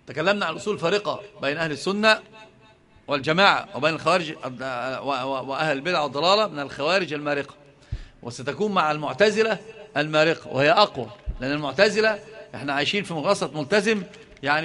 تكلمنا عن الأصول الفارقة بين أهل السنة والجماعة وبين الخوارج وأهل البدع والضلالة من الخوارج المارقة، وستكون مع المعتزلة المارقة وهي أقوى، لأن المعتزلة احنا عايشين في مغاصة ملتزم، يعني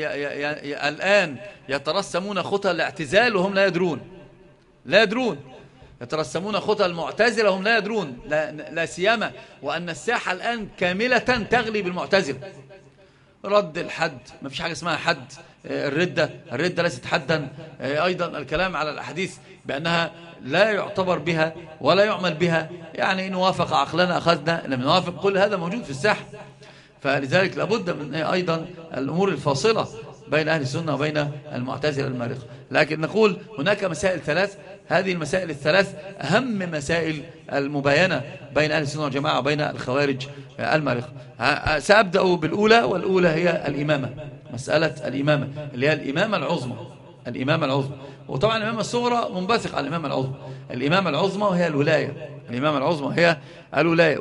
الآن يترسمون خطى الاعتزال وهم لا يدرون يترسمون خطى المعتزلة وهم لا يدرون، لا سيما وأن الساحة الآن كاملة تغلي بالمعتزلة. رد الحد، ما فيش حاجة اسمها حد. الردة ليست حدا. أيضا الكلام على الأحاديث بأنها لا يعتبر بها ولا يعمل بها، يعني إن وافق عقلنا أخذنا، لم نوافق، كل هذا موجود في الساحة. فلذلك لابد من أيضا الأمور الفاصلة بين أهل السنة وبين المعتزلة المارقة. لكن نقول هناك مسائل ثلاث، هذه المسائل الثلاث أهم مسائل المباينة بين أهل السنة والجماعة وبين الخوارج المارقة. سأبدأ بالأولى، والأولى هي الإمامة، مسألة الإمامة اللي هي الإمامة العظمى. وطبعا الإمامة الصغرى منبثق على الإمامة العظمى. الإمامة العظمى وهي الولاية، الإمامة العظمى هي الولاية،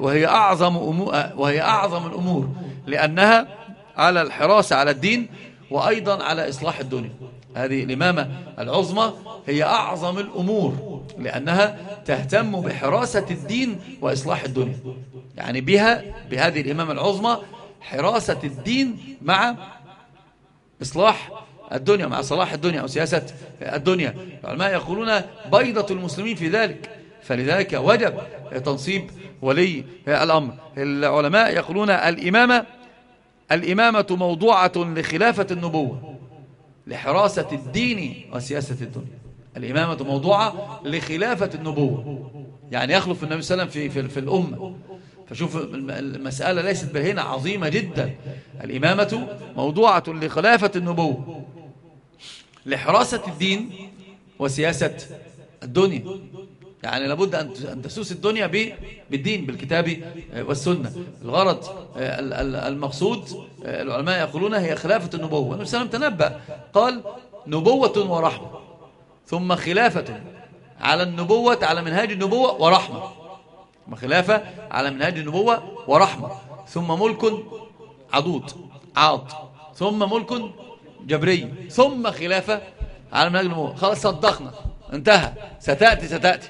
وهي أعظم الأمور، لأنها على الحراسة على الدين وأيضا على إصلاح الدنيا. هذه الإمامة العظمى هي أعظم الأمور، لأنها تهتم بحراسة الدين وإصلاح الدنيا. يعني بهذه الإمامة العظمى حراسة الدين مع إصلاح الدنيا، مع صلاح الدنيا أو سياسة الدنيا. العلماء يقولون بيضة المسلمين في ذلك، فلذلك وجب تنصيب ولي الأمر. العلماء يقولون الإمامة موضوعة لخلافة النبوة لحراسة الدين وسياسة الدنيا. الإمامة موضوعة لخلافة النبوة، يعني يخلف النبي صلى الله عليه وسلم في الأمة. فشوف المسألة ليست بهنا عظيمة جدا. الإمامة موضوعة لخلافة النبوة لحراسة الدين وسياسة الدنيا، يعني لابد أن تسوس الدنيا بالدين، بالكتاب والسنة. الغرض المقصود العلماء يقولون هي خلافة النبوة. النبي صلى الله عليه وسلم تنبأ قال نبوة ورحمة، ثم خلافة على النبوة على منهاج النبوة ورحمة، ثم خلافة على منهاج النبوة ورحمة، ثم ملك عاض، ثم ملك جبري، ثم خلافة على منهاج النبوة. خلاص صدقنا، انتهى. ستأتي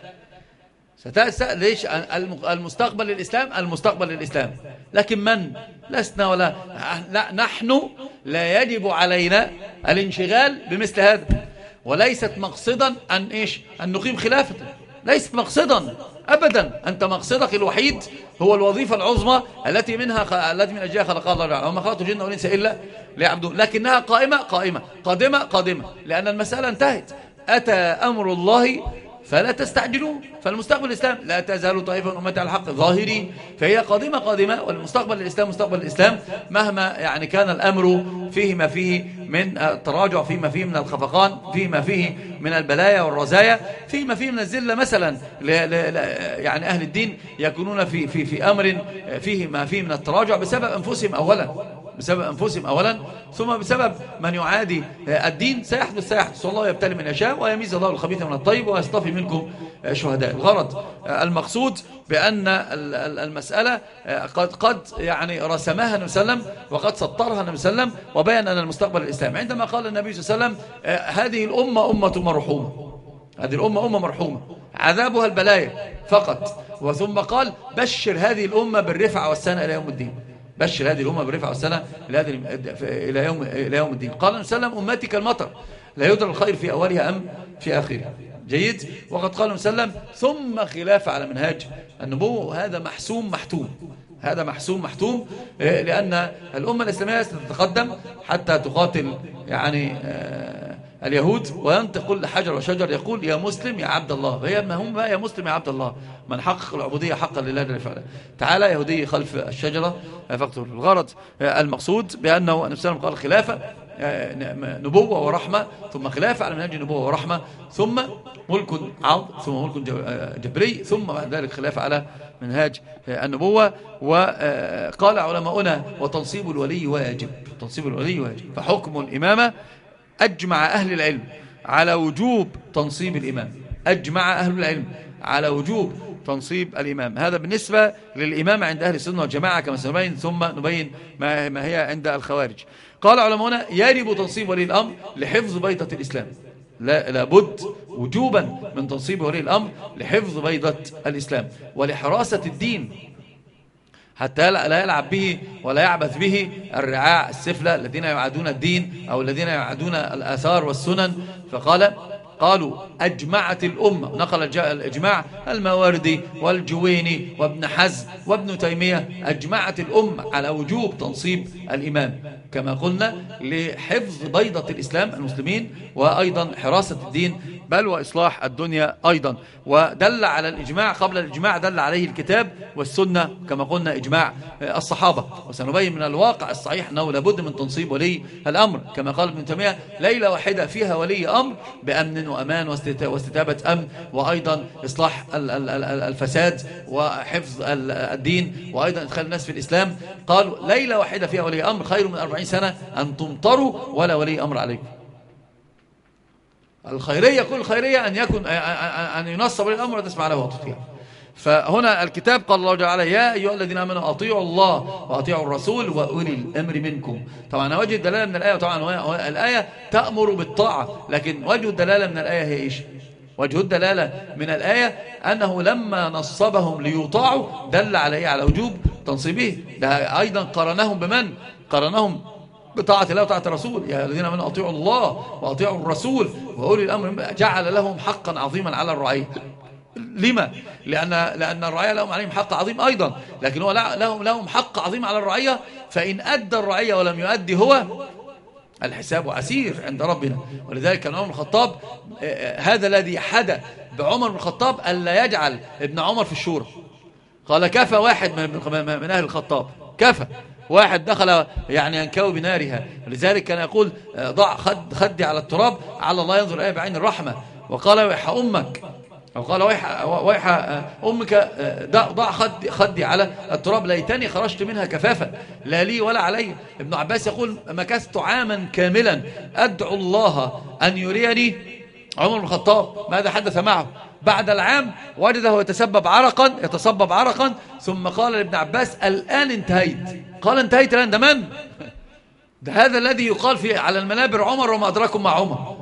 ليش؟ المستقبل للإسلام. لكن من لسنا ولا لا، نحن لا يجب علينا الانشغال بمثل هذا، وليست مقصدا أن نقيم خلافة، ليست مقصدا أبدا. أنت مقصدك الوحيد هو الوظيفة العظمى التي من أجلها خلق الله، وما خلقت الجن والإنس إلا ليعبدون، لكنها قائمة قادمة، لأن المسألة انتهت. أتى أمر الله فلا تستعجلوا، فالمستقبل الإسلام لا تزال طائفة من أمتي على الحق ظاهرين، فهي قادمة، والمستقبل الإسلام مستقبل الإسلام، مهما يعني كان الأمر فيه ما فيه من التراجع، فيه ما فيه من الخفقان، فيه ما فيه من البلايا والرزايا، فيه ما فيه من الذلة مثلا. يعني أهل الدين يكونون في أمر فيه ما فيه من التراجع بسبب أنفسهم أولا، ثم بسبب من يعادي الدين. سيحدث، والله يبتلي من يشاء، ويميز الله الخبيث من الطيب، ويصطفي منكم شهداء. الغرض المقصود بأن المسألة قد يعني رسمها النبي صلى الله عليه وسلم، وقد سطرها النبي صلى الله عليه وسلم، وبين أن المستقبل الإسلام. عندما قال النبي صلى الله عليه وسلم هذه الأمة أمة مرحومة، هذه الأمة أمة مرحومة عذابها البلايا فقط، وثم قال بشر هذه الأمة بالرفعة والسنة إلى يوم الدين، بشر هذه الأمة بالرفعة والسنة إلى يوم الدين. قال النبي صلى الله عليه وسلم أمتي كالمطر لا يدرى الخير في أولها أم في آخرها. جيد. وقد قال النبي صلى الله عليه وسلم ثم خلافة على منهاج النبوة، وهذا محسوم محتوم، لأن الأمة الإسلامية ستتقدم حتى تقاتل يعني اليهود، وينطق كل حجر وشجر يقول يا مسلم يا عبد الله. فهي هم يا مسلم يا عبد الله، من حقق العبودية حقا لله جل وعلا. تعالى يهودي خلف الشجرة فاقتل. الغرض المقصود بأنه النبي صلى الله عليه وسلم قال خلافة نبوة ورحمة، ثم خلافة على منهج النبوة ورحمة، ثم ملك عض، ثم ملك جبري، ثم بعد ذلك خلافة على منهاج النبوة. وقال علماؤنا وتنصيب الولي واجب، فحكم الإمامة أجمع أهل العلم على وجوب تنصيب الإمام، أجمع أهل العلم على وجوب تنصيب الإمام. هذا بالنسبة للإمامة عند أهل السنة والجماعة كما سنبين، ثم نبين ما هي عند الخوارج. قال علماؤنا يجب تنصيب ولي الأمر لحفظ بيضة الإسلام، لابد وجوبا من تنصيب ولي الأمر لحفظ بيضة الإسلام ولحراسة الدين، حتى لا يلعب به ولا يعبث به الرعاع السفلى الذين يعادون الدين أو الذين يعادون الآثار والسنن. قالوا أجمعت الأمة، نقل الإجماع الماوردي والجويني وابن حزم وابن تيمية، أجمعت الأمة على وجوب تنصيب الإمام كما قلنا لحفظ بيضة الإسلام المسلمين، وأيضا حراسة الدين بل وإصلاح الدنيا أيضا. ودل على الإجماع، قبل الإجماع دل عليه الكتاب والسنة كما قلنا إجماع الصحابة. وسنبين من الواقع الصحيح أنه لابد من تنصيب ولي الأمر كما قال ابن تيمية: ليلة واحدة فيها ولي أمر بأمن وأمان واستتابة أمن، وأيضا إصلاح الفساد وحفظ الدين، وأيضا إدخال الناس في الإسلام. قالوا ليلة واحدة فيها ولي أمر خير من 40 سنة أن تمطروا ولا ولي أمر عليكم. الخيرية، كل خيرية أن ينصب ولي الأمر وتسمع له وتطيع. فهنا الكتاب قال الله تعالى: يا أيها الذين آمنوا أطيعوا الله وأطيعوا الرسول وأولي الأمر منكم. طبعا وجه الدلالة من الآية، طبعا الآية تأمر بالطاعة، لكن وجه الدلالة من الآية هي إيش؟ وجه الدلالة من الآية أنه لما نصبهم ليطاعوا دل عليه على وجوب تنصيبه. ده أيضا قرنهم بمن؟ قرنهم بطاعة الله وطاعة الرسول. يا الذين آمنوا أطيعوا الله وأطيعوا الرسول وأولي الأمر، جعل لهم حقا عظيما على الرعية. لما؟ لأن الرعية لهم عليهم حق عظيم أيضا، لكن هو لهم حق عظيم على الرعية، فإن أدى الرعية ولم يؤدي هو الحساب عسير عند ربنا. ولذلك كان عمر بن الخطاب هذا الذي حدى بعمر بن الخطاب ألا يجعل ابن عمر في الشورى. قال: كفى واحد من أهل الخطاب، كفى واحد دخل يعني ينكوي بنارها. ولذلك كان يقول: ضع خدي على التراب على الله ينظر إليه بعين الرحمة. وقال: ويح أمك، أو قال: ويح أمك ضع خدي على التراب ليتني خرجت منها كفافا لا لي ولا علي. ابن عباس يقول: مكثت عاما كاملا أدعو الله أن يريني عمر بن الخطاب ماذا حدث معه. بعد العام وجده يتصبب عرقا، ثم قال لابن عباس: الآن انتهيت. قال: انتهيت الآن؟ ده من؟ ده هذا الذي يقال على المنابر: عمر وما أدراكم مع عمر.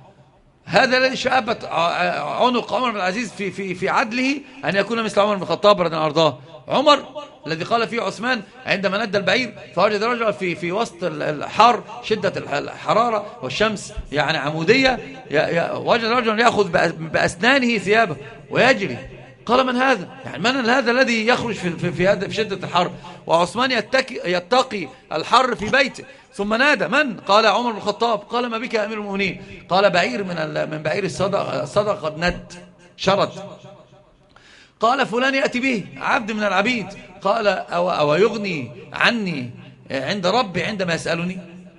هذا الذي شابت عنق عمر بن العزيز في عدله أن يكون مثل عمر بن الخطاب رضي الله عنه. عمر الذي قال فيه عثمان عندما ندى البعير فوجد رجل في وسط الحر، شدة الحرارة والشمس يعني عمودية، وجد رجل يأخذ بأسنانه ثيابه ويجري. قال: من هذا؟ يعني من هذا الذي يخرج في شدة الحر؟ وعثمان يتقي الحر في بيته. ثم نادى: من؟ قال: عمر بن الخطاب. قال: ما بك يا أمير المؤمنين؟ قال: بعير من بعير الصدقة قد شرد. قال: فلان يأتي به، عبد من العبيد. قال: أو يغني عني عند ربي عندما يسألني؟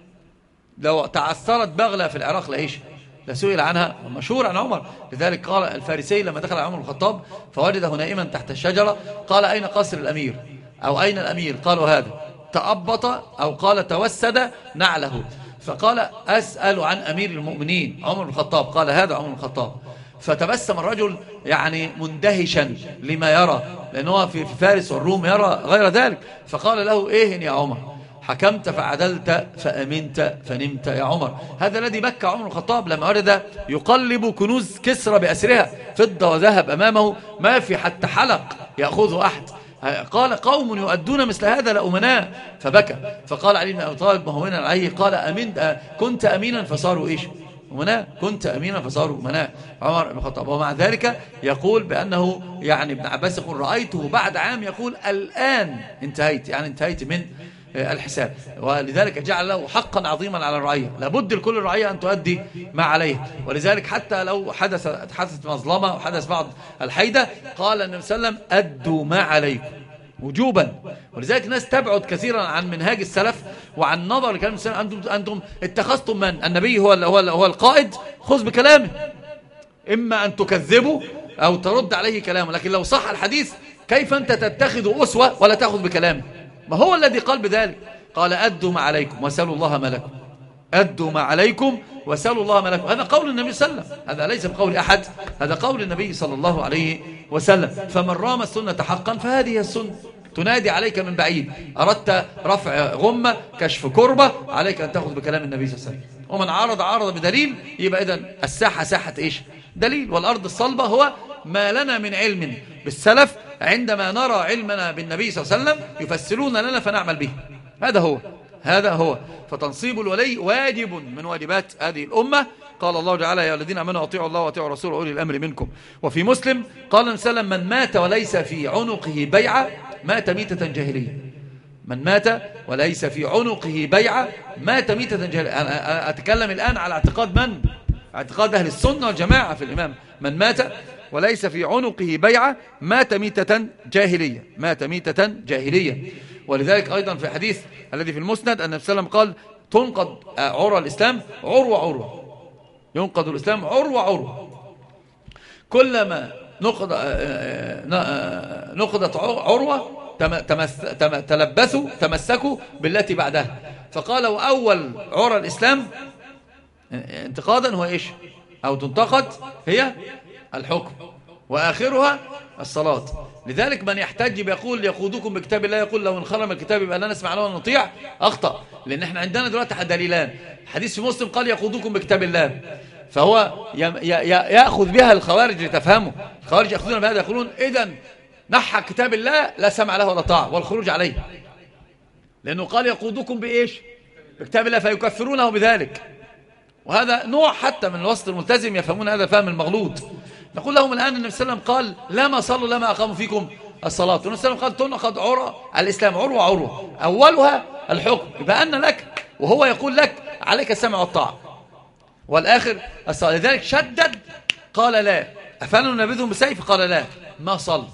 لو تعثرت بغلة في العراق لإيش؟ لسئل عنها، مشهور عن عمر. لذلك قال الفارسي لما دخل عمر بن الخطاب فوجده نائما تحت الشجرة، قال: أين قصر الأمير؟ أو أين الأمير؟ قالوا: هذا. تأبط أو قال توسد نعله، فقال: أسأل عن أمير المؤمنين عمر بن الخطاب. قال: هذا عمر بن الخطاب. فتبسم الرجل يعني مندهشا لما يرى، لأنه في فارس والروم يرى غير ذلك. فقال له: إيه يا عمر؟ حكمت فعدلت فأمنت فنمت يا عمر. هذا الذي بكى عمر الخطاب لما ورد يقلب كنوز كسرى بأسرها فضة وذهب أمامه، ما في حتى حلق يأخذه أحد. قال: قوم يؤدون مثل هذا لأمناء. فبكى. فقال علي بن أبي طالب مهونا عليه: قال: كنت أمينا فصاروا إيش؟ أمناء. كنت أمينا فصاروا أمناء. عمر بن الخطاب. ومع ذلك يقول بأنه يعني ابن عباس يقول: رأيته بعد عام يقول: الآن انتهيت، يعني انتهيت من الحساب. ولذلك جعل له حقا عظيما على الرعية، لابد لكل الرعية أن تؤدي ما عليه. ولذلك حتى لو حدثت مظلمة وحدث بعض الحيدة قال النبي صلى الله عليه وسلم: أدوا ما عليكم وجوبا. ولذلك الناس تبعد كثيرا عن منهاج السلف وعن نظر لكلام السلف. أنتم اتخذتم من النبي هو القائد، خذ بكلامه، إما أن تكذبه أو ترد عليه كلامه. لكن لو صح الحديث كيف أنت تتخذ أسوة ولا تأخذ بكلامه؟ ما هو الذي قال بذلك؟ قال: أدوا ما عليكم وسألوا الله ما لكم. أدوا ما عليكم وسألوا الله ما لكم. هذا قول النبي صلى الله عليه وسلم، هذا ليس بقول أحد، هذا قول النبي صلى الله عليه وسلم. فمن رام السنة حقا فهذه السنة تنادي عليك من بعيد. أردت رفع غمة، كشف كربة، عليك أن تأخذ بكلام النبي صلى الله عليه وسلم. ومن عرض بدليل، يبقى إذن الساحة ساحة إيش؟ دليل. والأرض الصلبة هو ما لنا من علم بالسلف عندما نرى علمنا بالنبي صلى الله عليه وسلم يفسرون لنا فنعمل به. هذا هو فتنصيب الولي واجب من واجبات هذه الأمة. قال الله تعالى: يا الذين آمنوا أطيعوا الله وأطيعوا الرسول وأولي الأمر منكم. وفي مسلم قال النبي صلى الله عليه وسلم: من مات وليس في عنقه بيعة مات ميتة جاهلية. من مات وليس في عنقه بيعة مات ميتة جاهلية. أنا أتكلم الآن على اعتقاد من؟ اعتقاد أهل السنة والجماعة في الإمام. من مات وليس في عنقه بيعة مات ميتة جاهلية، مات ميتة جاهلية. ولذلك أيضا في حديث الذي في المسند أن النبي صلى الله عليه وسلم قال: تنقض عروة الإسلام عروة، ينقض الإسلام عروة. كلما نقضت عروة تمسكوا بالتي بعدها. فقال: وأول عروة الإسلام انتقادا هو إيش؟ أو تنتقد هي الحكم، وآخرها الصلاة. لذلك من يحتج بيقول: يقودكم بكتاب الله، يقول لو انخرم الكتاب يبقى لا نسمع له ونطيع، أخطأ. لأن احنا عندنا دلوقتي دليلان. حديث في مسلم قال: يقودكم بكتاب الله، فهو يأخذ بها الخوارج لتفهمه. الخوارج يأخذون بهذا، يقولون: إذن نحى كتاب الله لا سمع له ولا طاعة، والخروج عليه، لأنه قال: يقودكم بإيش؟ بكتاب الله، فيكفرونه بذلك. وهذا نوع حتى من الوسط الملتزم يفهمون هذا الفهم المغلوط. نقول لهم الآن: النبي صلى الله عليه وسلم قال: لما صلوا لما أقاموا فيكم الصلاة. والنبي صلى الله عليه وسلم قال: تنقض عروة الإسلام عروة، أولها الحكم. يبقى أن لك وهو يقول لك عليك السمع والطاعة، والآخر الصلاة. لذلك شدد، قال: لا أفعلوا نبذهم بسيف، قال: لا ما صل،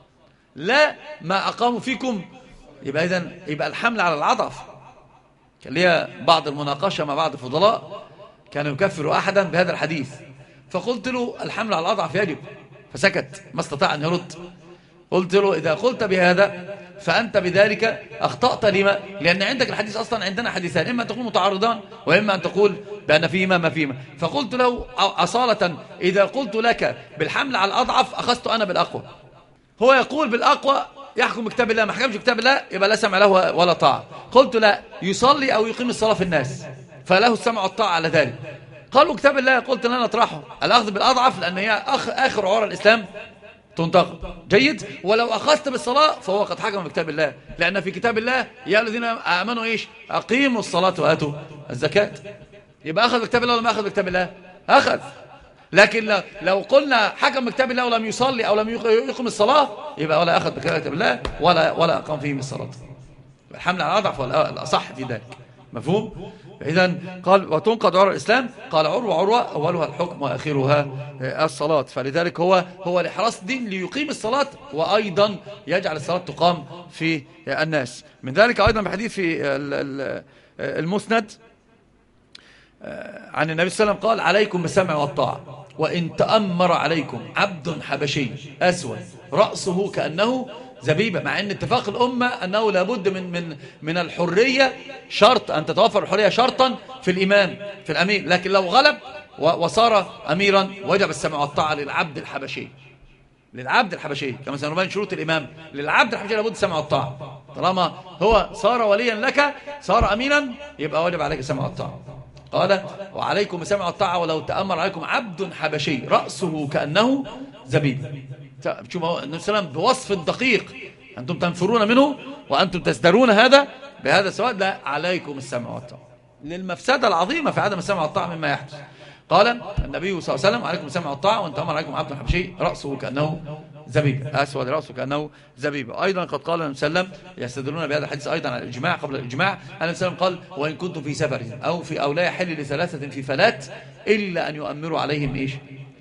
لا ما أقاموا فيكم. يبقى إذن يبقى الحمل على العطف. كان لي بعض المناقشة مع بعض الفضلاء كانوا يكفروا أحدا بهذا الحديث، فقلت له: الحمل على الأضعف يجب، فسكت ما استطاع أن يرد. قلت له: إذا قلت بهذا فأنت بذلك أخطأت. لما؟ لأن عندك الحديث أصلا عندنا حديثان، إما أن تقول متعارضان، وإما أن تقول بأن فيهما ما فيهما. فقلت له أصالة: إذا قلت لك بالحمل على الأضعف أخذت أنا بالأقوى. هو يقول بالأقوى يحكم بكتاب الله، ما حكمش بكتاب الله يبقى لا سمع له ولا طاعة. قلت: لا، يصلي أو يقيم الصلاة في الناس فله السمع والطاعة على ذلك. قالوا كتاب الله. قلت: لن نطرحه، الأخذ بالأضعف، لأن هي آخر عرى الإسلام تنتقد. جيد. ولو أخذت بالصلاة فهو قد حكم بكتاب الله، لأن في كتاب الله: يا الذين آمنوا إيش؟ أقيموا الصلاة وآتوا الزكاة. يبقى أخذ بكتاب الله ولا ما أخذ بكتاب الله؟ أخذ. لكن لو قلنا حكم بكتاب الله ولم يصلي أو لم يقيم الصلاة، يبقى ولا أخذ بكتاب الله ولا أقام فيه الصلاة. الحمل على الأضعف والأصح في ذلك. مفهوم؟ إذن قال: وتنقض عروة الإسلام، قال: عروة أولها الحكم وآخرها الصلاة. فلذلك هو لحراس الدين ليقيم الصلاة، وأيضا يجعل الصلاة تقام في الناس. من ذلك أيضا بحديث في المسند عن النبي صلى الله عليه وسلم قال: عليكم بالسمع والطاعة، وإن تأمر عليكم عبد حبشي أسود رأسه كأنه زبيبة. مع أن اتفاق الأمة أنه لابد من الحرية، شرط أن تتوفر الحرية شرطا في الإمام في الأمير، لكن لو غلب وصار أميرا وجب السمع والطاعة للعبد الحبشي. كما سنبين شروط الإمام، للعبد الحبشي لابد السمع والطاعة. طالما هو صار وليا لك، صار أميرا، يبقى واجب عليك السمع والطاعة. قال: وعليكم السمع والطاعة ولو تأمر عليكم عبد حبشي رأسه كأنه زبيب. شوفوا النبي صلى الله عليه وسلم بوصف الدقيق: أنتم تنفرون منه وأنتم تزدرون بهذا السواد، لا، عليكم السمع والطاعة، للمفسدة العظيمة في عدم السمع والطاعة مما يحدث. قال النبي صلى الله عليه وسلم: عليكم السمع والطاعة، وأن تأمر عليكم عبد حبشي رأسه كأنه زبيب، أسود رأسه كأنه زبيب. أيضا قد قال النبي صلى الله عليه وسلم، يستدلون بهذا الحديث أيضا على الإجماع قبل الإجماع. النبي صلى الله عليه وسلم قال: وإن كنتم في سفر أو لا يحل لثلاثة في فلات إلا أن يؤمروا عليهم إيش؟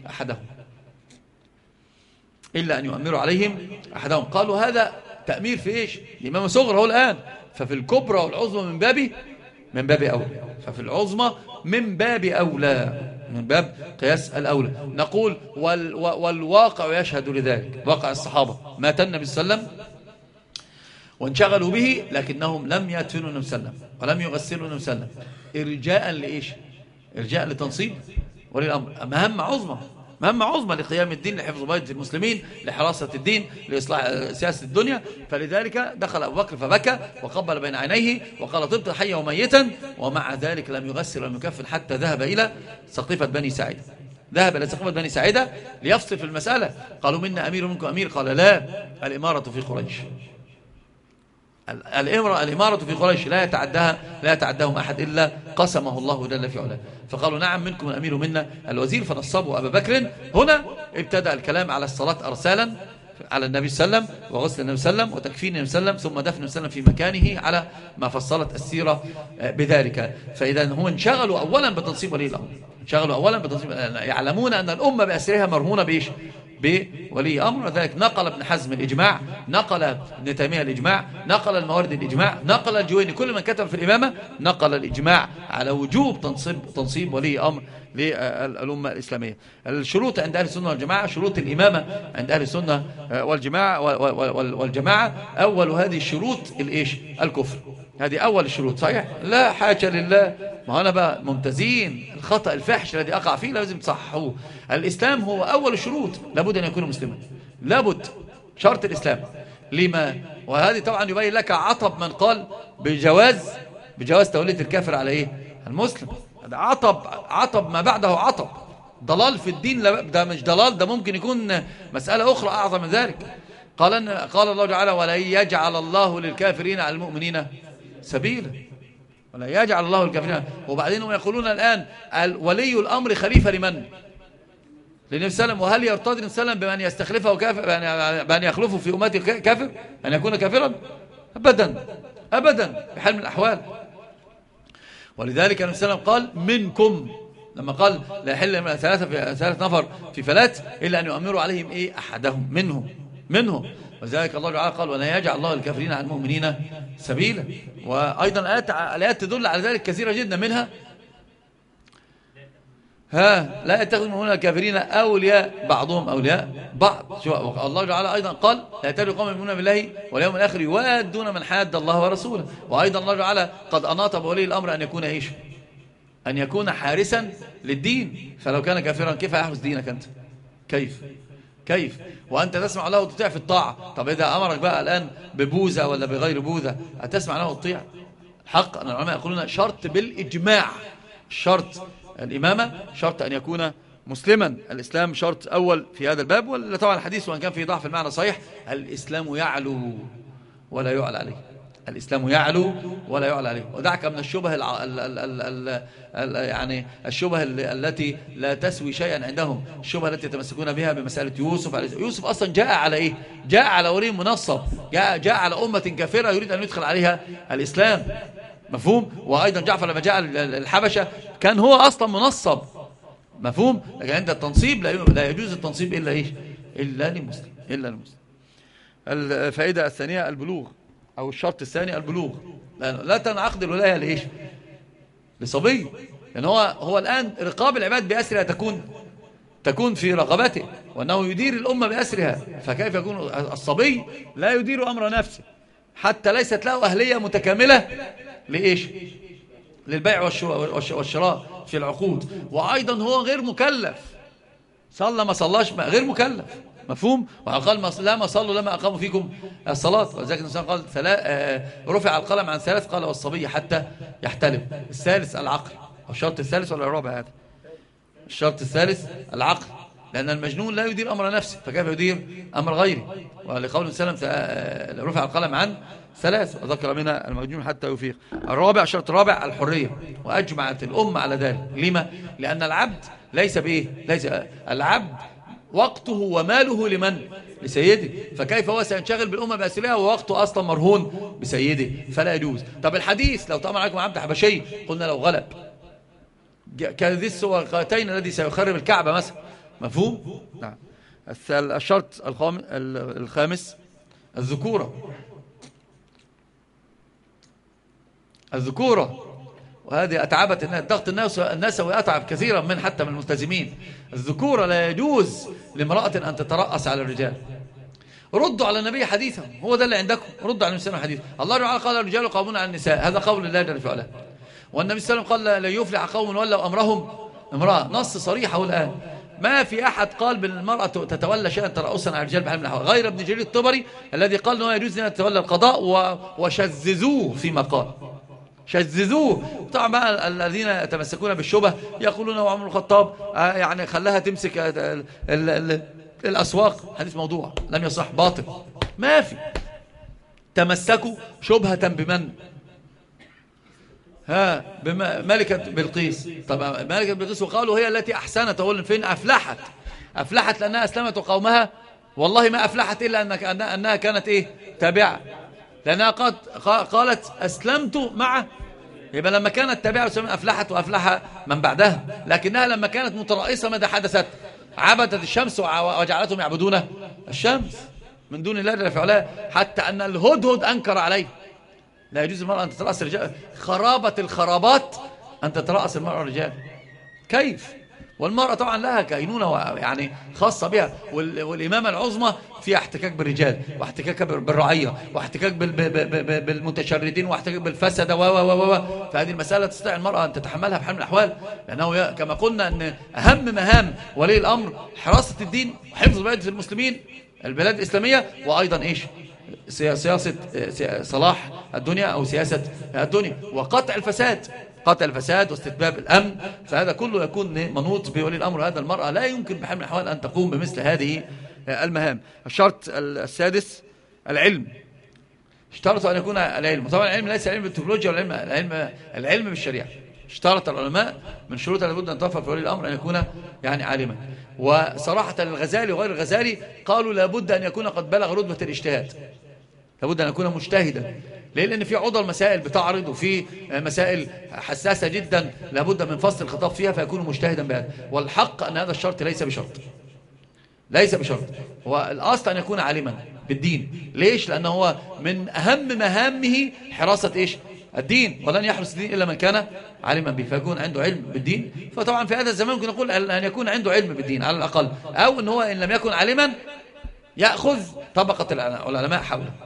أحدهم. قالوا: هذا تأمير في إيش؟ الإمام صغر هو الآن، ففي الكبرى والعظمى من باب أولى، ففي العظمى من باب أولى، من باب قياس الأولى. نقول: والواقع يشهد لذلك. واقع الصحابة: مات النبي صلى الله عليه وسلم وانشغلوا به لكنهم لم يدفنوا النبي صلى الله عليه وسلم ولم يغسلوا النبي صلى الله عليه وسلم إرجاء لإيش؟ إرجاء لتنصيب ولي الأمر. مهمة عظمى، مهمة عظمى لقيام الدين، لحفظ بيت المسلمين، لحراسة الدين، لإصلاح سياسة الدنيا. فلذلك دخل أبو بكر فبكى وقبل بين عينيه وقال طبت حيا وميتا، ومع ذلك لم يغسل ولم يكفن حتى ذهب إلى سقيفة بني ساعدة. ذهب إلى سقيفة بني ساعدة ليفصل في المسألة. قالوا منا أمير ومنكم أمير، قال لا، الإمارة في قريش، الإمارة في قريش لا يتعداهم أحد إلا قسمه الله جل في علاه. فقالوا نعم منكم الأمير منا الوزير، فنصبوا أبا بكر. هنا ابتدأ الكلام على الصلاة أرسالا على النبي صلى الله عليه وسلم، وغسل النبي صلى الله عليه وسلم، وتكفين النبي صلى الله عليه وسلم، ثم دفن النبي صلى الله عليه وسلم في مكانه على ما فصلت السيرة بذلك. فإذا هم انشغلوا أولا بتنصيب ولي الأمر، انشغلوا أولا بتنصيب، يعلمون أن الأمة بأسرها مرهونة بإيش؟ بولي أمر. ذلك نقل ابن حزم الإجماع، نقل ابن تيمية الإجماع، نقل الموارد الإجماع، نقل الجويني، كل من كتب في الإمامة نقل الإجماع على وجوب تنصيب ولي أمر للأمة الإسلامية. الشروط عند أهل السنة والجماعة، شروط الإمامة عند أهل السنة والجماعة، أول هذه الشروط الإيش؟ الكفر. هذه أول الشروط. صحيح؟ لا حاجة لله، ما أنا بقى ممتازين، الخطأ الفاحش الذي أقع فيه لازم تصححوه. الإسلام هو أول الشروط، لابد أن يكون مسلما، لابد، شرط الإسلام. لما؟ وهذه طبعا يبين لك عطب من قال بجواز تولية الكافر على إيه؟ المسلم. هذا عطب ما بعده عطب، ضلال في الدين. ده مش ضلال، ده ممكن يكون مسألة أخرى أعظم من ذلك. قال الله تعالى ولن يجعل الله للكافرين على المؤمنين سبيلا، ولا يجعل الله الكافرين. وبعدين هم يقولون الآن ولي الأمر خليفة لمن؟ للنبي صلى الله عليه وسلم. وهل يرتضي النبي صلى الله عليه وسلم بأن يستخلفه كافر، بأن يخلفه في أمته كافر، أن يكون كافرا؟ أبدا أبدا بحال من الأحوال. ولذلك النبي صلى الله عليه وسلم قال منكم، لما قال لا يحل من ثلاثة نفر في فلات إلا أن يؤمروا عليهم إيه؟ أحدهم منهم. وذلك الله تعالى قال ولا يجعل الله الكافرين على المؤمنين سبيلا. وأيضا الآيات تدل على ذلك كثيرة جدا، منها لا يتخذ المؤمنون الكافرين أولياء بعضهم أولياء بعض. الله تعالى أيضا قال لا يتخذ قوم يؤمنون بالله واليوم الآخر يوادون من حاد الله ورسوله. وأيضا الله تعالى قد أناط بولي الأمر أن يكون إيش؟ أن يكون حارسا للدين. فلو كان كافرا كيف يحرس دينك أنت؟ كيف وأنت تسمع له وتطيع في الطاعة؟ طب إذا أمرك بقى الآن ببوذا ولا بغير بوذا هتسمع له وتطيع؟ حق أن العلماء يقولون شرط بالإجماع، شرط الإمامة شرط أن يكون مسلما. الإسلام شرط أول في هذا الباب. ولا طبعا الحديث وأن كان فيه ضعف المعنى صحيح، الإسلام يعلو ولا يعلى عليه، الإسلام يعلو ولا يعلى عليه. ودعك من الشبه يعني الشبه التي لا تسوي شيئا عندهم، الشبه التي يتمسكون بها بمسألة يوسف أصلا جاء على إيه؟ جاء على ولي منصب، جاء على أمة كافرة يريد أن يدخل عليها الإسلام، مفهوم؟ وأيضا جعفر لما جاء الحبشة كان هو أصلا منصب، مفهوم؟ لكن عند التنصيب لا يجوز التنصيب إلا إيش؟ إلا لمسلم. الفائدة الثانية البلوغ، أو الشرط الثاني البلوغ. لا تنعقد الولاية لإيش؟ لصبي. لأن هو الآن رقاب العباد بأسرها تكون في رقبته، وأنه يدير الأمة بأسرها. فكيف يكون الصبي لا يدير أمر نفسه، حتى ليست له أهلية متكاملة لإيش؟ للبيع والشراء في العقود. وأيضا هو غير مكلف، صلى ما صلاش غير مكلف، مفهوم؟ وقال لا ما صلوا لما أقاموا فيكم الصلاة. وذلك الإنسان قال رفع القلم عن ثلاث، قال والصبي حتى يحتلم. الثالث العقل. الشرط الثالث ولا الرابع؟ هذا الشرط الثالث العقل، لأن المجنون لا يدير أمر نفسه، فكيف يدير أمر غيره؟ ولقول سلم رفع القلم عن ثلاث وذكر منها المجنون حتى يفيق. الرابع، الشرط الرابع الحرية، وأجمعت الأمة على ذلك. لما؟ لأن العبد ليس العبد وقته وماله لمن؟ لسيده. فكيف هو سينشغل بالأمة بأسرها ووقته أصلا مرهون بسيده؟ فلا يجوز. طب الحديث لو تأمر عليكم عبد حبشي، قلنا لو غلب كذي السوقتين الذي سيخرب الكعبة مثلا، مفهوم؟ نعم. الشرط الخامس الذكورة. وهذه أتعبت ضغط الناس ويتعب كثيرا من حتى من الملتزمين. الذكورة لا يجوز لامرأة أن تترأس على الرجال. ردوا على النبي حديثا، هو ده اللي عندكم، ردوا على النبي حديثا. الله تعالى قال الرجال قوامون على النساء، هذا قول الله جل في علاه. والنبي صلى الله عليه وسلم قال لا يفلح قوم ولوا امرهم امراه، نص صريح اهو الان. ما في احد قال بالمراه تتولى شيئا ترأسا على الرجال بحال من الاحوال غير ابن جرير الطبري الذي قال انه يجوز ان تتولى القضاء، وشذذوه فيما قال، شذذوه. طبعا بقى الذين يتمسكون بالشبه يقولون هو عمر الخطاب يعني خلاها تمسك الاسواق، حديث موضوع لم يصح، باطل. ما في، تمسكوا شبهة بمن؟ بملكة بلقيس. طبعا ملكة بلقيس وقالوا هي التي أحسنت، أقول فين أفلحت لأنها أسلمت قومها. والله ما أفلحت إلا أنها كانت إيه؟ تابعة، لأنها قالت أسلمت مع، يبقى لما كانت تابعة أفلحت وأفلح من بعدها. لكنها لما كانت مترأسة ماذا حدثت؟ عبدت الشمس وجعلتهم يعبدون الشمس من دون الله جل في علاه، حتى أن الهدهد أنكر عليه. لا يجوز المرأة أن تترأس الرجال، خرابة الخرابات أن تترأس المرأة الرجال، كيف؟ والمرأة طبعا لها كينونة يعني خاصة بها، والإمامة العظمى فيها احتكاك بالرجال، واحتكاك بالرعية، واحتكاك بالمتشردين، واحتكاك بالفسد فهذه المسألة تستطيع المرأة أن تتحملها بحال من الأحوال، لأنه كما قلنا أن أهم مهام ولي الأمر حراسة الدين وحفظ بلاد المسلمين البلاد الإسلامية، وأيضا إيش؟ سياسة صلاح الدنيا أو سياسة الدنيا، وقطع الفساد واستتباب الأمن. فهذا كله يكون منوط بولي الأمر. هذا المرأة لا يمكن بحال من الأحوال أن تقوم بمثل هذه المهام. الشرط السادس العلم، اشترط أن يكون العلم. طبعا العلم ليس العلم بالتكنولوجيا ولا العلم بالشريعة. اشترط العلماء من شروط لابد أن توفر في ولي الأمر أن يكون يعني عالما. وصراحة الغزالي وغير الغزالي قالوا لابد أن يكون قد بلغ رتبة الاجتهاد، لابد أن يكون مجتهدا. ليه؟ لأن في عضل مسائل بتعرض، وفي مسائل حساسة جدا لابد من فصل الخطاب فيها، فيكون مجتهدا بهذا. والحق أن هذا الشرط ليس بشرط، هو الأصل أن يكون عالما بالدين. ليش؟ لأنه هو من أهم مهامه حراسة إيش؟ الدين، ولن يحرس الدين إلا من كان عالما به، فيكون عنده علم بالدين. فطبعا في هذا الزمان ممكن نقول أن يكون عنده علم بالدين على الأقل، أو أن هو إن لم يكن عالما يأخذ طبقة العلماء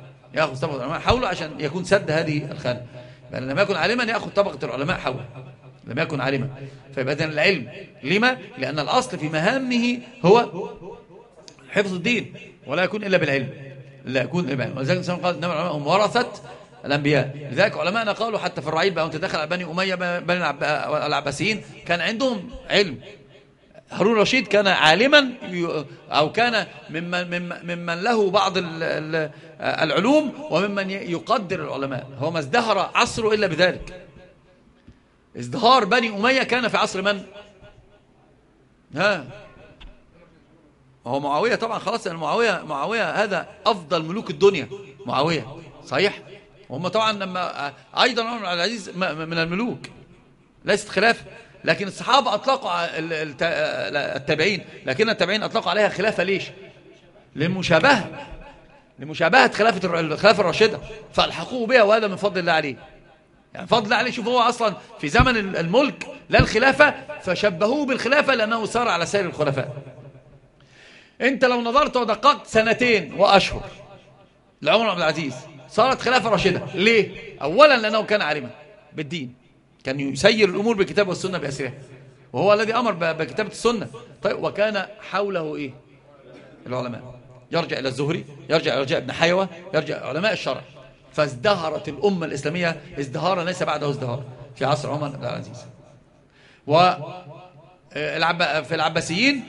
حوله، عشان يكون سد هذه الخانة. لأن لم يكن عالما يأخذ طبقة العلماء حوله، لم يكن عالما. فيبقى إذن العلم لما؟ لأن الأصل في مهامه هو حفظ الدين، ولا يكون إلا بالعلم، ولذلك الإنسان قال إنما العلماء هم ورثة الأنبياء. لذلك علماءنا قالوا حتى في الرعيل بقى تدخل على بني أمية بني العباسيين كان عندهم علم. هارون الرشيد كان عالما، أو كان ممن له بعض العلوم، وممن يقدر العلماء. هو ما ازدهر عصره إلا بذلك. ازدهار بني أمية كان في عصر من؟ هو معاوية طبعا. خلاص معاوية هذا أفضل ملوك الدنيا، معاوية صحيح. وهم طبعا لما أيضا عمر بن عبد العزيز من الملوك، ليست خلافة. لكن الصحابة أطلقوا التابعين، لكن التابعين أطلقوا عليها خلافة. ليش؟ لمشابهة خلافة الراشدة، فالحقوه بها، وهذا من فضل الله عليه. يعني فضل الله عليه. شوف هو أصلا في زمن الملك لا الخلافة، فشبهوه بالخلافة لأنه سار على سير الخلفاء. أنت لو نظرت ودققت 2 وأشهر لعمر بن عبد العزيز صارت خلافة راشدة. ليه؟ أولا لأنه كان عالما بالدين، كان يسير الأمور بالكتاب والسنة بأسرها، وهو الذي أمر بكتابة السنة. طيب، وكان حوله إيه؟ العلماء. يرجع إلى الزهري، يرجع إلى ابن حيوة، يرجع علماء الشرع. فازدهرت الأمة الإسلامية ازدهارا ليس بعده ازدهار في عصر عمر بن عبد العزيز. وفي العباسيين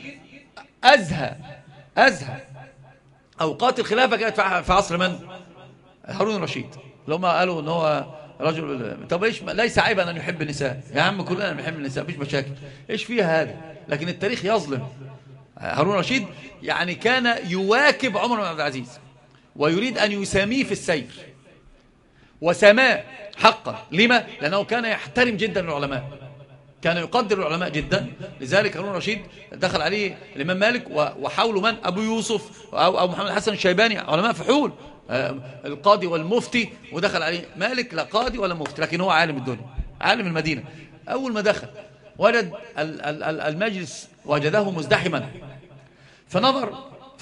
أزهى أوقات الخلافة كانت في عصر من؟ هارون الرشيد. لما قالوا ان هو رجل، طب ايش؟ ليس عيبا ان يحب النساء يا عم، كلنا بنحب النساء، مفيش مشاكل، ايش فيها هذا؟ لكن التاريخ يظلم. هارون الرشيد يعني كان يواكب عمر بن عبد العزيز ويريد ان يساميه في السير، وسماه حقا. لما؟ لانه كان يحترم جدا العلماء، كان يقدر العلماء جدا. لذلك هارون الرشيد دخل عليه الامام مالك وحوله من؟ ابو يوسف او محمد الحسن الشيباني، علماء فحول، القاضي والمفتي. ودخل عليه مالك لا قاضي ولا مفتي، لكن هو عالم الدنيا، عالم المدينة. أول ما دخل وجد المجلس وجده مزدحما، فنظر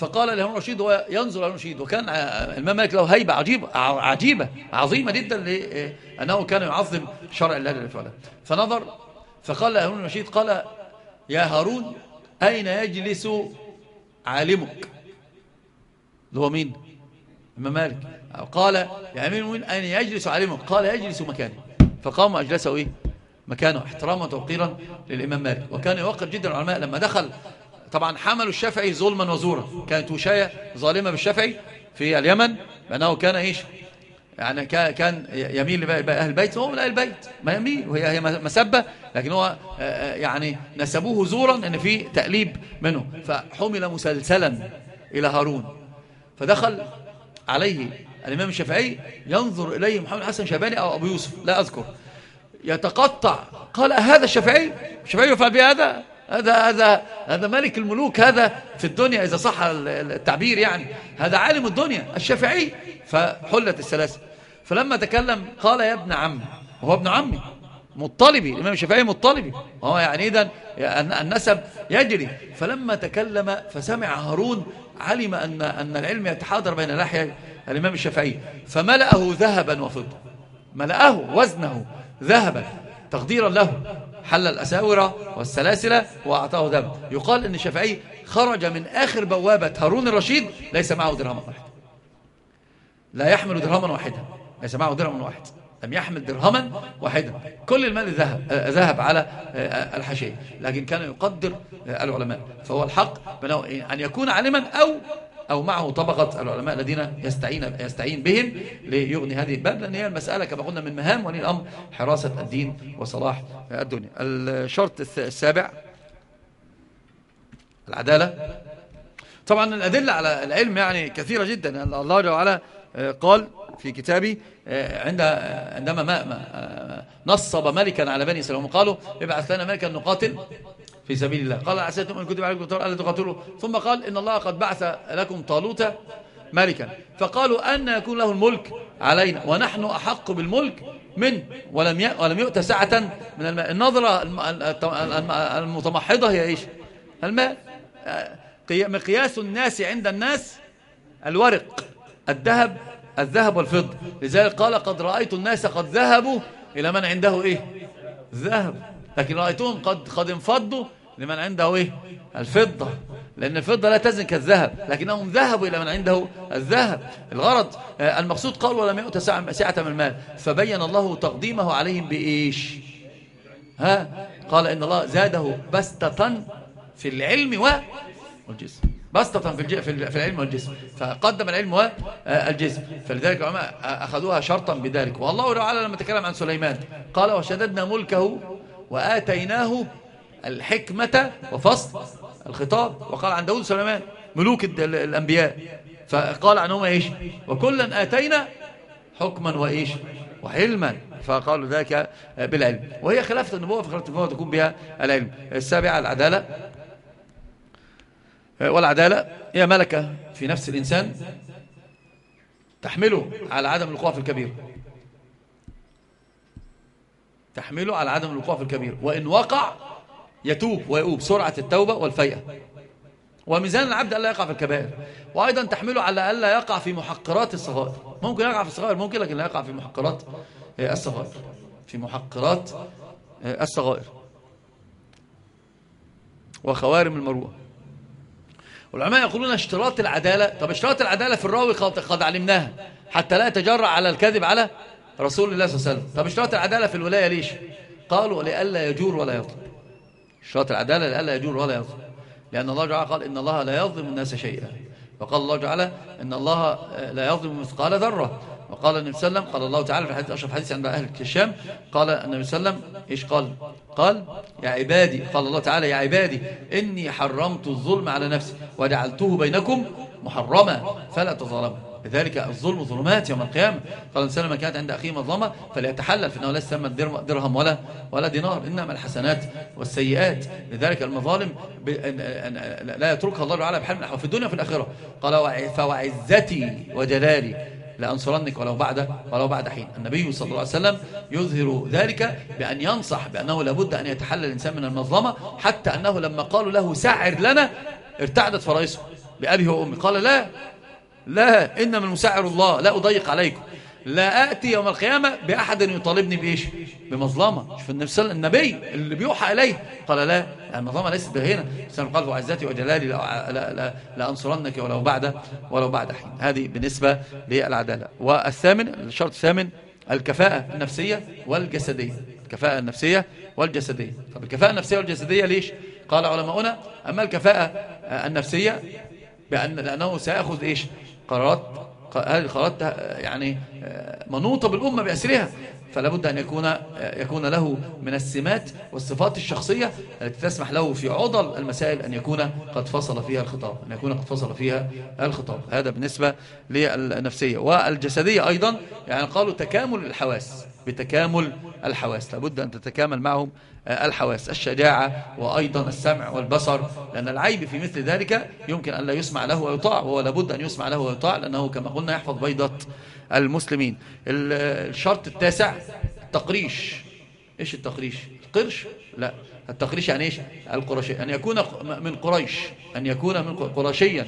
فقال لهارون الرشيد وهو ينظر هارون الرشيد، وكان الإمام مالك له هيبة عجيبة عظيمة جدا لأنه كان يعظم شرع الله جل وعلا. فنظر فقال هارون الرشيد قال يا هارون أين يجلس عالمك؟ اللي هو مين؟ الإمام مالك. قال يا أمير المؤمنين أين يجلس عالمك؟ قال يجلس مكانه. فقام أجلسه إيه؟ مكانه احتراما وتوقيرا للإمام مالك. وكان يوقر جدا العلماء لما دخل. طبعا حملوا الشافعي ظلما وزورا، كانت وشاية ظالمة بالشافعي في اليمن بأنه كان إيش يعني كان يميل لأهل البيت، وهو من أهل البيت ما يميل، وهي مسبة، لكن هو يعني نسبوه زورا أن في تأليب منه. فحمل مسلسلا إلى هارون، فدخل عليه الإمام الشافعي ينظر إليه محمد حسن شيباني أو أبو يوسف لا أذكر، يتقطع. قال هذا الشافعي يفعل بهذا؟ هذا ملك الملوك هذا في الدنيا إذا صح التعبير، يعني هذا عالم الدنيا الشافعي. فحلت السلاسل. فلما تكلم قال يا ابن عم، وهو ابن عمي مطلبي، الإمام الشافعي مطلبي، وهو يعني إذن النسب يجري. فلما تكلم فسمع هارون علم أن العلم يتحاضر بين لحية الإمام الشافعي، فملأه ذهبا وفضة، ملأه وزنه ذهبا تقديرا له، حل الأساورة والسلاسل وأعطاه ذهب. يقال أن الشافعي خرج من آخر بوابة هارون الرشيد ليس معه درهم واحد، لا يحمل درهما واحدا، ليس معه درهم واحد، لم يحمل درهما واحدا، كل المال ذهب على الحاشية. لكن كان يقدر العلماء، فهو الحق أن يكون عالما أو معه طبقة العلماء الذين يستعين بهم ليغني هذه الباب، لأن هي المسألة كما قلنا من مهام ولي الأمر حراسة الدين وصلاح الدنيا. الشرط السابع العدالة. طبعا الأدلة على العلم يعني كثيرة جدا. الله جل وعلا قال في كتابه عندما نصب ملكا على بني إسرائيل قالوا ابعث لنا ملكا نقاتل في سبيل الله، قال عسيتم ان كتب عليكم القتال الا تقاتلوا، ثم قال ان الله قد بعث لكم طالوت ملكا، فقالوا ان يكون له الملك علينا ونحن احق بالملك منه ولم يؤت سعة من المال. النظرة المتمحضة هي ايش؟ المال. مقياس الناس عند الناس الورق، الذهب والفضة. لذلك قال قد رأيت الناس قد ذهبوا إلى من عنده إيه؟ الذهب، لكن رأيتهم قد انفضوا لمن عنده إيه؟ الفضة، لأن الفضة لا تزن كالذهب، لكنهم ذهبوا إلى من عنده الذهب. الغرض المقصود قال ولم يؤت سعة من المال، فبين الله تقديمه عليهم بإيش؟ قال إن الله زاده بسطة في العلم والجسم، بسطة في العلم والجسم، فقدم العلم والجسم. فلذلك العلماء أخذوها شرطا بذلك. والله تعالى لما تكلم عن سليمان قال وشددنا ملكه وآتيناه الحكمة وفصل الخطاب. وقال عن داود سليمان ملوك الأنبياء، فقال عنهم إيش؟ وكلا آتينا حكما وإيش؟ وحلما. فقالوا ذلك بالعلم، وهي خلافة النبوة، فخلافة النبوة تكون بها العلم. السابعة العدالة. والعدالة هي ملكة في نفس الإنسان تحمله على عدم الوقوع في الكبير، تحمله على عدم الوقوع في الكبير، وإن وقع يتوب ويؤوب، سرعة التوبة والفيئة. وميزان العبد ألا يقع في الكبائر، وأيضا تحمله على ألا يقع في محقرات الصغائر. ممكن يقع في الصغائر ممكن، لكن لا يقع في محقرات الصغائر، في محقرات الصغائر وخوارم المروءة. والعلماء يقولون اشتراط العدالة. طب اشتراط العدالة في الراوي قد علمناها حتى لا يتجرأ على الكذب على رسول الله صلى الله عليه وسلم. طب اشتراط العدالة في الولاية ليش؟ قالوا لئلا يجور ولا يظلم. اشتراط العدالة لئلا يجور ولا يظلم، لأن الله تعالى قال إن الله لا يظلم الناس شيئا، وقال الله تعالى إن الله لا يظلم مثقال ذرة. وقال النبي صلى الله عليه وسلم، قال الله تعالى في الحديث أشرف حديث عند أهل الشام، قال النبي صلى الله عليه وسلم إيش قال يا عبادي، قال الله تعالى يا عبادي إني حرمت الظلم على نفسي وجعلته بينكم محرما فلا تظلموا. لذلك الظلم ظلمات يوم القيامة. قال الإنسان من كانت عند أخيه مظلمة فليتحلل، فإنه ليس ثمن درهم ولا دينار، إنما الحسنات والسيئات. لذلك المظالم لا يتركها الله تعالى بحال من الأحوال في الدنيا وفي الآخرة. قال فوعزتي وجلالي لأنصرنك ولو بعد حين. النبي صلى الله عليه وسلم يظهر ذلك بأن ينصح بأنه لابد أن يتحلل الإنسان من المظلمة، حتى أنه لما قالوا له سعر لنا ارتعدت فرائسه، بأبي وأمي. قال لا لا، إنما المسعر الله، لا أضيق عليكم، لا آتي يوم القيامة بأحد يطالبني بإيش؟ بمظلمة. شوف النبي صلى الله عليه وسلم النبي اللي بيوحى إليه قال لا، المظلمة ليست بهنا، قال وعزتي وجلالي لأنصرنك ولو بعد حين. هذه بالنسبة للعدالة. والثامن، الشرط الثامن، الكفاءة النفسية والجسدية. الكفاءة النفسية والجسدية. طب الكفاءة النفسية والجسدية ليش؟ قال علماؤنا أما الكفاءة النفسية لأنه سيأخذ إيش؟ قرارات، هذه القرارات يعني منوطة بالأمة بأسرها، فلا بد أن يكون له من السمات والصفات الشخصية التي تسمح له في عضل المسائل أن يكون قد فصل فيها الخطاب. هذا بالنسبة للنفسية. والجسدية أيضا يعني قالوا تكامل الحواس، بتكامل الحواس، لابد أن تتكامل معهم الحواس، الشجاعة وأيضا السمع والبصر، لأن العيب في مثل ذلك يمكن أن لا يسمع له ويطاع، وهو لابد أن يسمع له ويطاع، لأنه كما قلنا يحفظ بيضة المسلمين. الشرط التاسع التقريش. إيش التقريش؟ القرش؟ لا، التقريش يعني إيش؟ القرشي، أن يكون من قريش، أن يكون من قرشيا،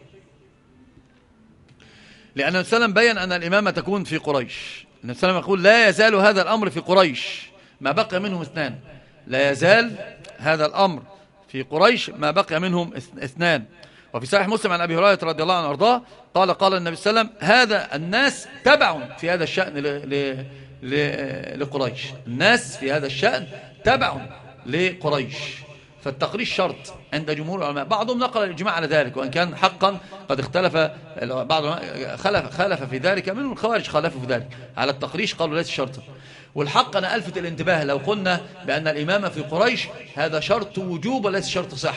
لأن النبي صلى الله عليه وسلم بين أن الإمامة تكون في قريش. النبي صلى الله عليه وسلم يقول لا يزال هذا الأمر في قريش ما بقي منهم اثنان، لا يزال هذا الأمر في قريش ما بقي منهم اثنان. وفي صحيح مسلم عن أبي هريرة رضي الله عنه وارضاه قال النبي صلى الله عليه وسلم هذا الناس تبع في هذا الشأن لقريش، الناس في هذا الشأن تبع لقريش. فالتقريش شرط عند جمهور العلماء، بعضهم نقل الإجماع على ذلك، وإن كان حقا قد اختلف بعض خلف في ذلك، منهم الخوارج خالفوا في ذلك على التقريش، قالوا ليس شرطا. والحق أنا ألفت الانتباه لو قلنا بأن الإمامة في قريش هذا شرط وجوب وليس شرط صح،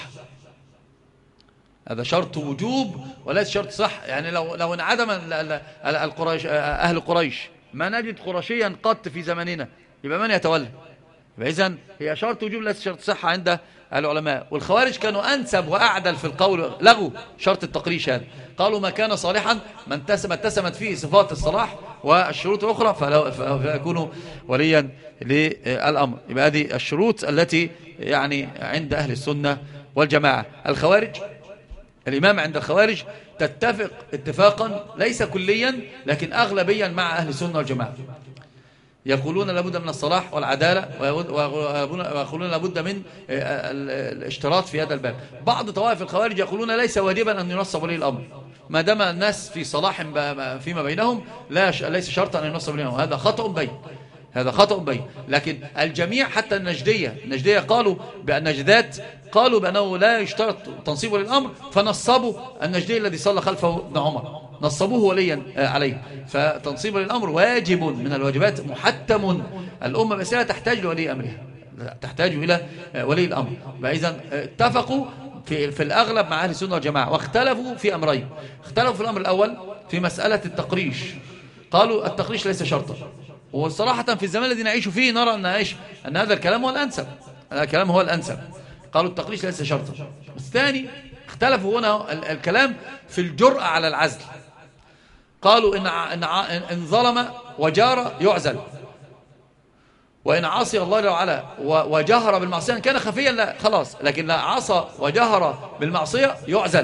هذا شرط وجوب وليس شرط صح. يعني لو انعدم القريش أهل قريش ما نجد قرشيا قط في زماننا، يبقى من يتولى؟ إذن هي شرط وجوب ليس شرط صحة عند العلماء. والخوارج كانوا أنسب وأعدل في القول، لغوا شرط التقريش هذا، قالوا ما كان صالحا ما اتسمت فيه صفات الصلاح والشروط الأخرى فيكون وليا للأمر. يبقى هذه الشروط التي يعني عند أهل السنة والجماعة. الخوارج، الإمام عند الخوارج تتفق اتفاقا ليس كليا لكن أغلبيا مع أهل السنة والجماعة، يقولون لابد من الصلاح والعدالة، ويقولون لابد من الاشتراط في هذا الباب. بعض طوائف الخوارج يقولون ليس واجبا أن ينصب ولي الأمر ما دام الناس في صلاح فيما بينهم، ليس شرطا أن ينصب ولي الأمر. هذا خطأ بين. لكن الجميع حتى النجدية قالوا بأن النجدات قالوا بأنه لا يشترط تنصيبه للأمر، فنصبوا النجدي الذي صلى خلفه ابن عمر، نصبوه وليا عليه. فتنصيبه للأمر واجب من الواجبات محتم، الأمة بسيرة تحتاج لولي أمرها، تحتاج إلى ولي الأمر. فإذا اتفقوا في الأغلب مع أهل السنة والجماعة، واختلفوا في أمرين. اختلفوا في الأمر الأول في مسألة التقريش، قالوا التقريش ليس شرطا، وصراحة في الزمان الذي نعيش فيه نرى أن هذا الكلام هو الأنسب، قالوا التقريش ليس شرطا. الثاني اختلفوا هنا الكلام في الجرأة على العزل، قالوا إن ظلم وجار يعزل، وإن عصي الله جل وعلا وجهر بالمعصية إن كان خفيا لا خلاص، لكن لا عصى وجهر بالمعصية يعزل.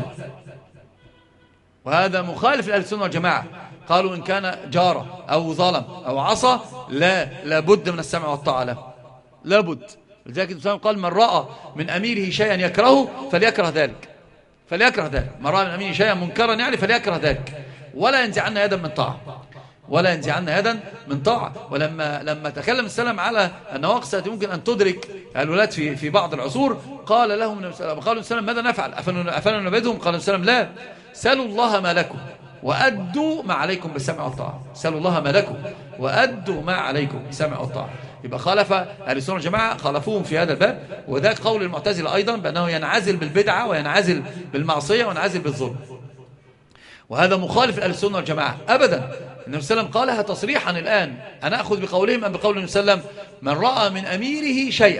وهذا مخالف لأهل السنة والجماعة، قالوا إن كان جار أو ظلم أو عصى لابد من السمع والطاعة له، لابد. لذلك الإسلام قال من رأى من أميره شيئا يكرهه فليكره ذلك، من رأى من أميره شيئا منكرا يعني فليكره ذلك، ولا ينزعن يدا من طاعة. ولما تكلم السلام على النواقص التي ممكن أن تدرك الولاة في بعض العصور، قال لهم قالوا السلام ماذا نفعل؟ أفننبذهم؟ قال السلام لا، سلوا الله ما لكم وأدوا ما عليكم بالسمع والطاعة، سلوا الله ما لكم وأدوا ما عليكم بالسمع والطاعة. يبقى خالف أهل السنة والجماعة، خالفوهم في هذا الباب. وذاك قول المعتزلة أيضا بأنه ينعزل بالبدعة وينعزل بالمعصية وينعزل بالظلم، وهذا مخالف أهل السنة والجماعة أبدا. النبي صلى الله عليه وسلم قالها تصريحا الآن، أنا أخذ بقولهم أم بقول النبي صلى الله عليه وسلم؟ من رأى من أميره شيئا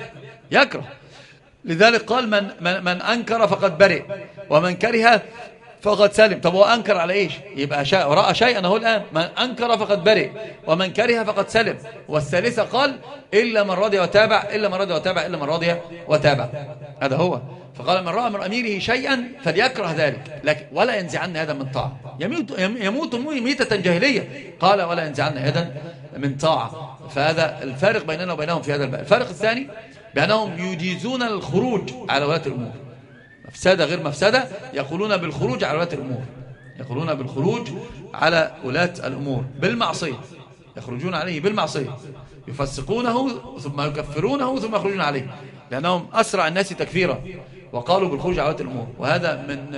يكره. لذلك قال من أنكر فقد برئ، ومن كره فقد سلم. طب هو أنكر على إيش؟ يبقى رأى شيئا هو الآن، من أنكر فقد برئ، ومن كره فقد سلم. والثالثة قال إلا من رضي وتابع، إلا من رضي وتابع، إلا من رضي وتابع. هذا هو. فقال من رأى من أميره شيئا فليكره ذلك، لكن ولا ينزعن يدا من طاعة. يموت ميتة جاهلية. قال ولا ينزعن يدا من طاعة. فهذا الفارق بيننا وبينهم في هذا الباب. الفارق الثاني بأنهم يجيزون الخروج على ولاة الأمور، مفسدة غير مفسدة، يقولون بالخروج على ولاة الأمور، يقولون بالخروج على ولاة الأمور بالمعصية، يخرجون عليه بالمعصية، يفسقونه ثم يكفرونه ثم يخرجون عليه، لأنهم أسرع الناس تكفيرا، وقالوا بالخروج على ولاة الأمور. وهذا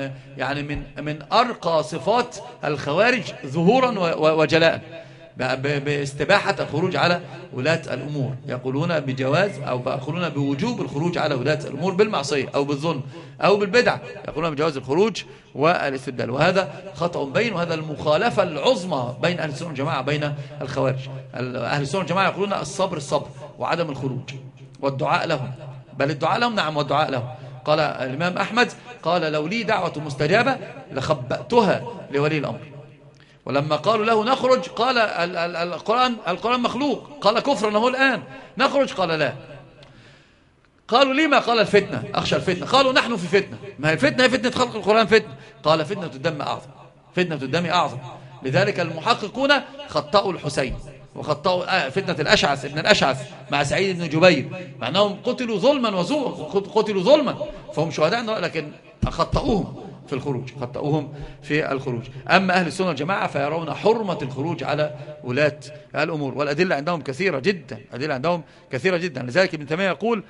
من أرقى صفات الخوارج ظهورا وجلاء، باستباحة الخروج على ولاة الأمور. يقولون بجواز أو يقولون بوجوب الخروج على ولاة الأمور بالمعصية أو بالظلم أو بالبدع، يقولون بجواز الخروج والاستبدال. وهذا خطأ بين، وهذا المخالفة العظمى بين أهل السنة والجماعة بين الخوارج. أهل السنة والجماعة يقولون الصبر وعدم الخروج والدعاء لهم، بل الدعاء لهم، نعم، والدعاء لهم. قال الإمام أحمد قال لو لي دعوة مستجابة لخبأتها لولي الأمر. ولما قالوا له نخرج قال القرآن مخلوق، قال كفرا هو الآن نخرج، قال لا. قالوا لما؟ قال الفتنة، أخشى الفتنة. قالوا نحن في فتنة، ما هي الفتنة هي فتنة خلق القرآن فتنة. قال فتنة الدم أعظم، فتنة الدم أعظم. لذلك المحققون خطأوا الحسين وخطأوا فتنة الأشعث ابن الأشعث مع سعيد بن جبير، مع أنهم قتلوا ظلما وزورا، قتلوا ظلما فهم شهداء، لكن خطأوهم في الخروج، خطأوهم في الخروج. أما أهل السنة والجماعة فيرون حرمة الخروج على ولاة الأمور، والأدلة عندهم كثيرة جدا، أدلة عندهم كثيرة جدا. لذلك ابن تيمية يقول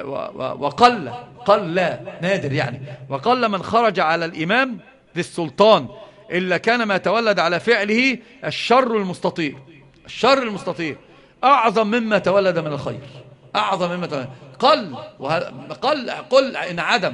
وقل نادر يعني، وقل من خرج على الإمام ذي السلطان إلا كان ما تولد على فعله الشر المستطير. الشر المستطير أعظم مما تولد من الخير، أعظم مما تولد. قل إن عدم،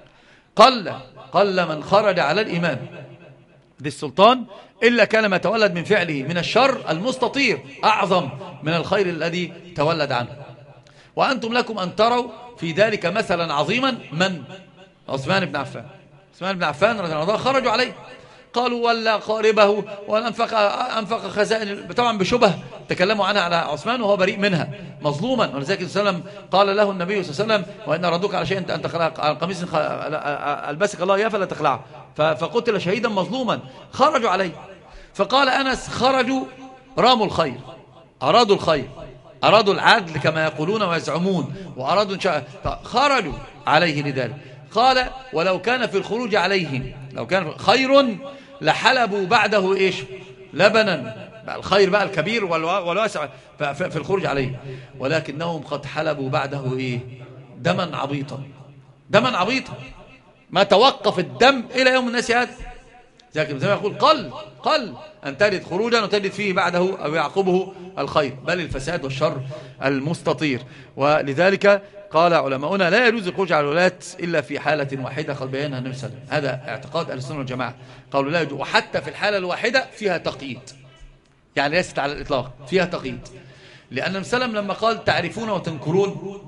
قل من خرج على الإمام ذي السلطان إلا كان ما تولد من فعله من الشر المستطير أعظم من الخير الذي تولد عنه. وأنتم لكم أن تروا في ذلك مثلا عظيما، من؟ عثمان بن عفان. عثمان بن عفان رضي الله عنه خرجوا عليه، قالوا ولا قاربه وأنفق خزائن، طبعا بشبه تكلموا عنها على عثمان وهو بريء منها مظلوما. ولذلك صلى الله عليه وسلم قال له النبي صلى الله عليه وسلم وإن ردوك على شيء أن تخلع على القميص ألبسك الله إياه فلا تخلعه، فقتل شهيدا مظلوما. خرجوا عليه، فقال أنس خرجوا راموا الخير، أرادوا الخير، أرادوا العدل كما يقولون ويزعمون، وأرادوا خرجوا عليه لذلك. قال ولو كان في الخروج عليهم لو كان خير لحلبوا بعده إيش؟ لبنا، الخير بقى الكبير والواسع في الخروج عليه، ولكنهم قد حلبوا بعده إيه؟ دما عبيطا، دما عبيطا، ما توقف الدم إلى يوم الناس هذا. زي ما يقول قل أن تجد خروجا وتجد فيه بعده أو يعقبه الخير، بل الفساد والشر المستطير. ولذلك قال علماؤنا لا يجوز الخروج على الولاة إلا في حالة واحدة قد بينها النبي صلى الله عليه وسلم. هذا اعتقاد أهل السنة والجماعة، قالوا لا يجوز، وحتى في الحالة الواحدة فيها تقييد، يعني ليست على الإطلاق، فيها تقييد. لأن النبي صلى الله عليه وسلم لما قال تعرفون وتنكرون،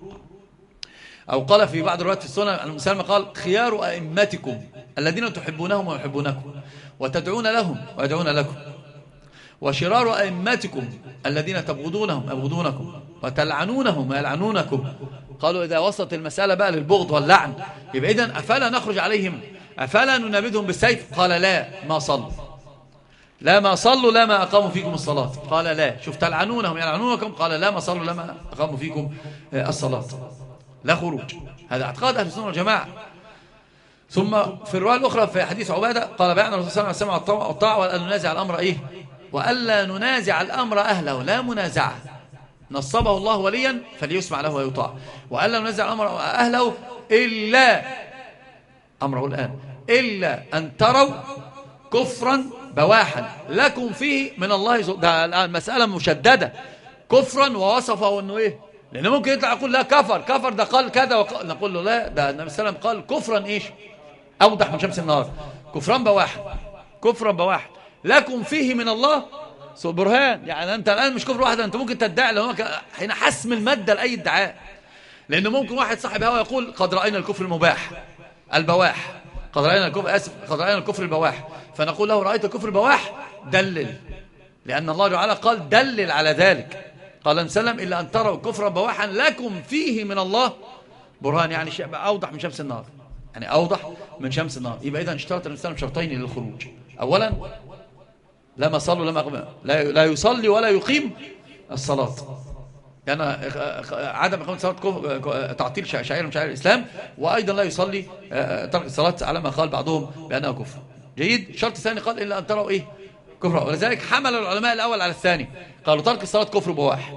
أو قال في بعض الروايات في السنة النبي صلى الله عليه وسلم قال خيار أئمتكم الذين تحبونهم ويحبونكم وتدعون لهم ويدعون لكم، وشرار أئمتكم الذين تبغضونهم يبغضونكم وتلعنونهم ويلعنونكم. قالوا إذا وصلت المسألة بقى للبغض واللعن يبقى إذن أفلا نخرج عليهم، أفلا ننابذهم بالسيف؟ قال لا ما صلوا، لا ما صلوا، لا ما أقاموا فيكم الصلاة. قال لا، شوف تلعنونهم يلعنونكم، قال لا ما صلوا، لا ما أقاموا فيكم الصلاة، لا خروج. هذا اعتقاد أهل السنة والجماعة. ثم في الرواية الأخرى في حديث عبادة قال بيعنا الرسول صلى الله عليه وسلم والطاعة وألا ننازع الأمر إيه؟ وألا ننازع الأمر أهله، لا منازعة، نصبه الله وليا فليسمع له ويطاع، وألا ننازع الأمر أهله إلا أمره الآن إلا أن تروا كفرا بواحا لكم فيه من الله. ده الآن مسألة مشددة، كفرا ووصفه أنه إيه؟ لأنه ممكن يطلع يقول لا كفر ده قال كذا نقول له لا، ده النبي صلى الله عليه وسلم قال كفرا إيش؟ أوضح من شمس النهار، كفرا بواحا، كفرا بواحا لكم فيه من الله برهان. يعني أنت الآن مش كفر واحد، أنت ممكن تدعي لو حين حسم المادة لأي ادعاء، لأنه ممكن واحد صاحب هوا يقول قد رأينا الكفر المباح البواح، قد رأينا الكفر البواح، فنقول له رأيت الكفر البواح دلل، لأن الله تعالى قال دلل على ذلك. قال النبي صلى الله عليه وسلم إلا أن تروا كفرا بواحا لكم فيه من الله برهان، يعني شيء أوضح من شمس النهار، يعني أوضح من شمس النهار. يبقى إذا اشترط النبي صلى الله عليه وسلم شرطين للخروج: أولا لما صلوا لا يصلي ولا يقيم الصلاة، لأن عدم إقامة الصلاة تعطيل شعيرة من شعائر الإسلام، وأيضا لا يصلي ترك الصلاة على ما قال بعضهم بأنها كفر. جيد. الشرط الثاني قال إلا أن تروا إيه؟ كفر. ولذلك حمل العلماء الأول على الثاني، قالوا ترك الصلاة كفر بواح،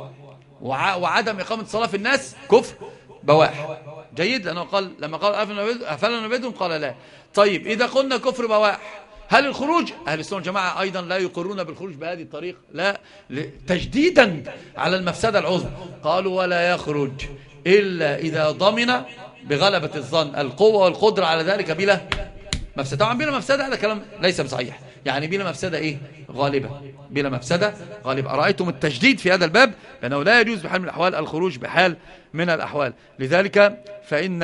وعدم إقامة الصلاة في الناس كفر بواح. جيد. لأنه قال لما قال أفلا نبيدهم قال لا. طيب إذا قلنا كفر بواح، هل الخروج؟ أهل السنة والجماعة أيضا لا يقرون بالخروج بهذه الطريقة، لا، تجديدا على المفسدة العظمى. قالوا ولا يخرج إلا إذا ضمن بغلبة الظن القوة والقدرة على ذلك بلا مفسدة. طبعا بلا مفسدة هذا كلام ليس بصحيح، يعني بلا مفسدة إيه؟ غالبة، بلا مفسدة غالبة. أرأيتم التجديد في هذا الباب بأنه لا يجوز بحال من الأحوال الخروج بحال من الأحوال. لذلك فإن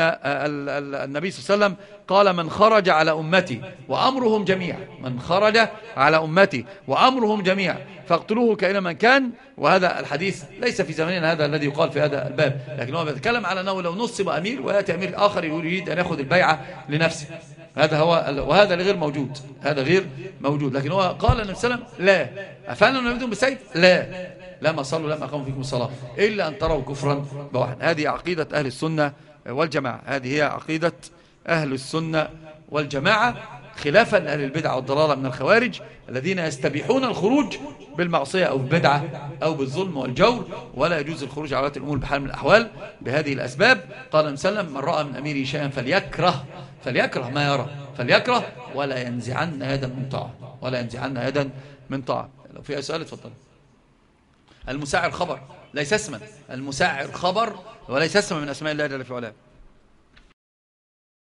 النبي صلى الله عليه وسلم قال من خرج على أمتي وأمرهم جميع، من خرج على أمتي وأمرهم جميع فاقتلوه كائنا من كان. وهذا الحديث ليس في زماننا هذا الذي يقال في هذا الباب، لكن هو بيتكلم على أنه لو نصب أمير ويأتي أمير آخر يريد أن يأخذ البيعة لنفسه، هذا هو، وهذا غير موجود، هذا غير موجود. لكن هو قال النبي صلى الله عليه وسلم لا. أفعلوا نبيتهم بالسيف؟ لا، لما صلوا لما أقاموا فيكم الصلاة إلا أن تروا كفرا بواحا. هذه عقيدة أهل السنة والجماعة، هذه هي عقيدة أهل السنة والجماعة، خلافا لأهل البدع والضلالة من الخوارج الذين يستبيحون الخروج بالمعصية أو بالبدعة أو بالظلم والجور، ولا يجوز الخروج على ولاة الأمور بحال من الأحوال بهذه الأسباب. قال النبي صلى الله عليه وسلم من رأى من أميره شيئا فليكره ما يرى، فليكره ولا ينزعن يدا من طاعة، ولا ينزعن يدا من طاعة. لو في سؤال اتفضل. المساعر خبر ليس اسما، المساعر خبر وليس اسما من أسماء الله جل في علاه.